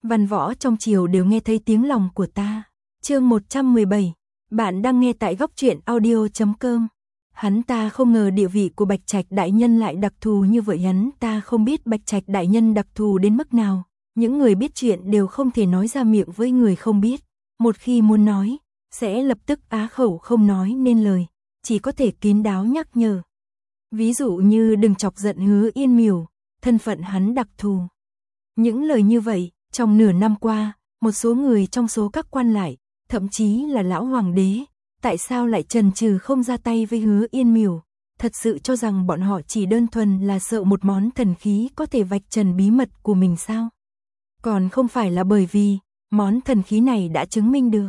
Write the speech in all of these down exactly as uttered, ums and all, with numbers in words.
Văn võ trong triều đều nghe thấy tiếng lòng của ta. Chương một trăm mười bảy. Bạn đang nghe tại góc truyện audio chấm com. Hắn ta không ngờ địa vị của Bạch Trạch đại nhân lại đặc thù như vậy, hắn ta không biết Bạch Trạch đại nhân đặc thù đến mức nào. Những người biết chuyện đều không thể nói ra miệng với người không biết. Một khi muốn nói, sẽ lập tức á khẩu không nói nên lời, chỉ có thể kín đáo nhắc nhở. Ví dụ như đừng chọc giận Hứa Yên Miểu, thân phận hắn đặc thù. Những lời như vậy, trong nửa năm qua, một số người trong số các quan lại, thậm chí là lão hoàng đế, tại sao lại chần chừ không ra tay với Hứa Yên Miểu, thật sự cho rằng bọn họ chỉ đơn thuần là sợ một món thần khí có thể vạch trần bí mật của mình sao? Còn không phải là bởi vì, món thần khí này đã chứng minh được.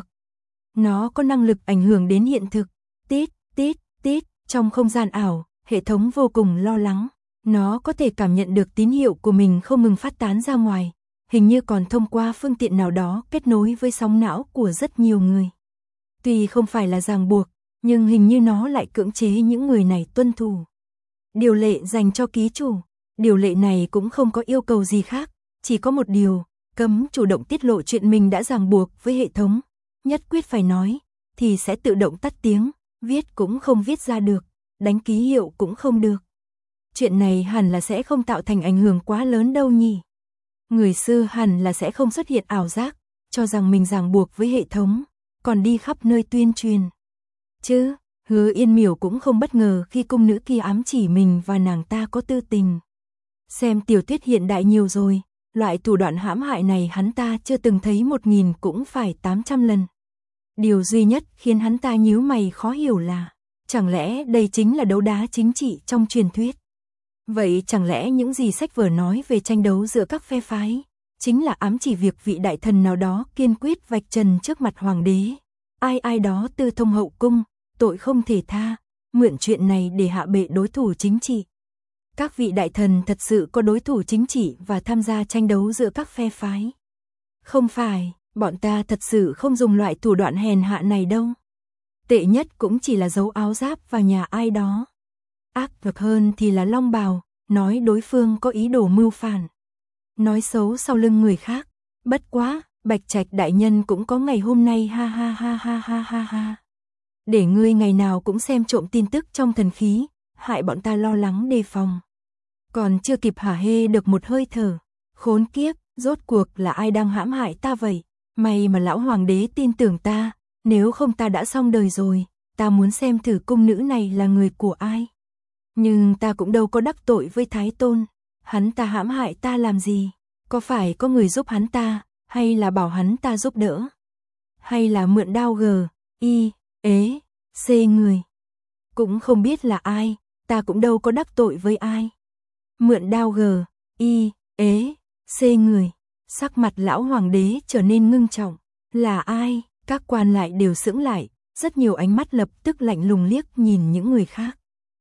Nó có năng lực ảnh hưởng đến hiện thực, tít, tít, tít, trong không gian ảo, hệ thống vô cùng lo lắng. Nó có thể cảm nhận được tín hiệu của mình không ngừng phát tán ra ngoài, hình như còn thông qua phương tiện nào đó kết nối với sóng não của rất nhiều người. Tuy không phải là ràng buộc, nhưng hình như nó lại cưỡng chế những người này tuân thủ. Điều lệ dành cho ký chủ, điều lệ này cũng không có yêu cầu gì khác, chỉ có một điều, cấm chủ động tiết lộ chuyện mình đã ràng buộc với hệ thống, nhất quyết phải nói, thì sẽ tự động tắt tiếng, viết cũng không viết ra được, đánh ký hiệu cũng không được. Chuyện này hẳn là sẽ không tạo thành ảnh hưởng quá lớn đâu nhỉ. Người xưa hẳn là sẽ không xuất hiện ảo giác, cho rằng mình ràng buộc với hệ thống, còn đi khắp nơi tuyên truyền. Chứ, Hứa Yên Miểu cũng không bất ngờ khi cung nữ kia ám chỉ mình và nàng ta có tư tình. Xem tiểu thuyết hiện đại nhiều rồi, loại thủ đoạn hãm hại này hắn ta chưa từng thấy một nghìn cũng phải tám trăm lần. Điều duy nhất khiến hắn ta nhíu mày khó hiểu là, chẳng lẽ đây chính là đấu đá chính trị trong truyền thuyết? Vậy chẳng lẽ những gì sách vở nói về tranh đấu giữa các phe phái, chính là ám chỉ việc vị đại thần nào đó kiên quyết vạch trần trước mặt hoàng đế, ai ai đó tư thông hậu cung, tội không thể tha, mượn chuyện này để hạ bệ đối thủ chính trị. Các vị đại thần thật sự có đối thủ chính trị và tham gia tranh đấu giữa các phe phái? Không phải, bọn ta thật sự không dùng loại thủ đoạn hèn hạ này đâu. Tệ nhất cũng chỉ là giấu áo giáp vào nhà ai đó. Ác độc hơn thì là long bào, nói đối phương có ý đồ mưu phản, nói xấu sau lưng người khác. Bất quá, Bạch Trạch đại nhân cũng có ngày hôm nay, ha ha ha ha ha ha ha. Để ngươi ngày nào cũng xem trộm tin tức trong thần khí, hại bọn ta lo lắng đề phòng. Còn chưa kịp hả hê được một hơi thở, khốn kiếp, rốt cuộc là ai đang hãm hại ta vậy? May mà lão hoàng đế tin tưởng ta, nếu không ta đã xong đời rồi, ta muốn xem thử cung nữ này là người của ai. Nhưng ta cũng đâu có đắc tội với Thái Tôn, hắn ta hãm hại ta làm gì? Có phải có người giúp hắn ta, hay là bảo hắn ta giúp đỡ? Hay là mượn đao gờ, y, ế, xê người? Cũng không biết là ai, ta cũng đâu có đắc tội với ai. Mượn đao gờ, y, ế, xê người. Sắc mặt lão hoàng đế trở nên ngưng trọng. Là ai? Các quan lại đều sững lại, rất nhiều ánh mắt lập tức lạnh lùng liếc nhìn những người khác.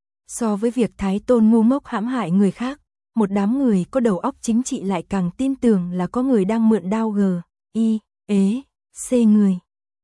So với việc Thái Tôn ngu ngốc hãm hại người khác, một đám người có đầu óc chính trị lại càng tin tưởng là có người đang mượn đao gờ, y, ế, xê người.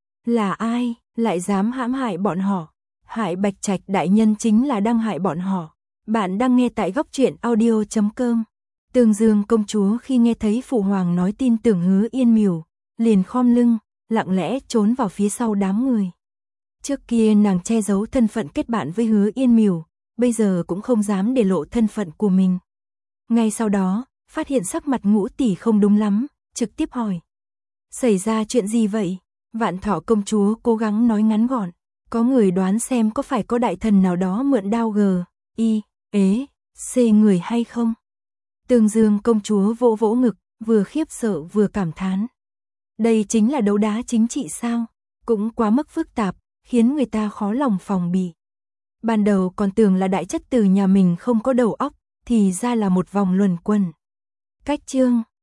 Là ai, lại dám hãm hại bọn họ? Hại Bạch Trạch đại nhân chính là đang hại bọn họ. Bạn đang nghe tại góc truyện audio chấm com. Tường Dương công chúa khi nghe thấy phụ hoàng nói tin tưởng Hứa Yên Miểu, liền khom lưng, lặng lẽ trốn vào phía sau đám người. Trước kia nàng che giấu thân phận kết bạn với Hứa Yên Miểu, bây giờ cũng không dám để lộ thân phận của mình. Ngay sau đó, phát hiện sắc mặt Ngũ tỷ không đúng lắm, trực tiếp hỏi. Xảy ra chuyện gì vậy? Vạn Thọ công chúa cố gắng nói ngắn gọn. Có người đoán xem có phải có đại thần nào đó mượn đao gờ, y, ế, xê người hay không? Tường Dương công chúa vỗ vỗ ngực, vừa khiếp sợ vừa cảm thán. Đây chính là đấu đá chính trị sao? Cũng quá mức phức tạp, khiến người ta khó lòng phòng bị. Ban đầu còn tưởng là đại chất tử nhà mình không có đầu óc, thì ra là một vòng luẩn quẩn. Cách chương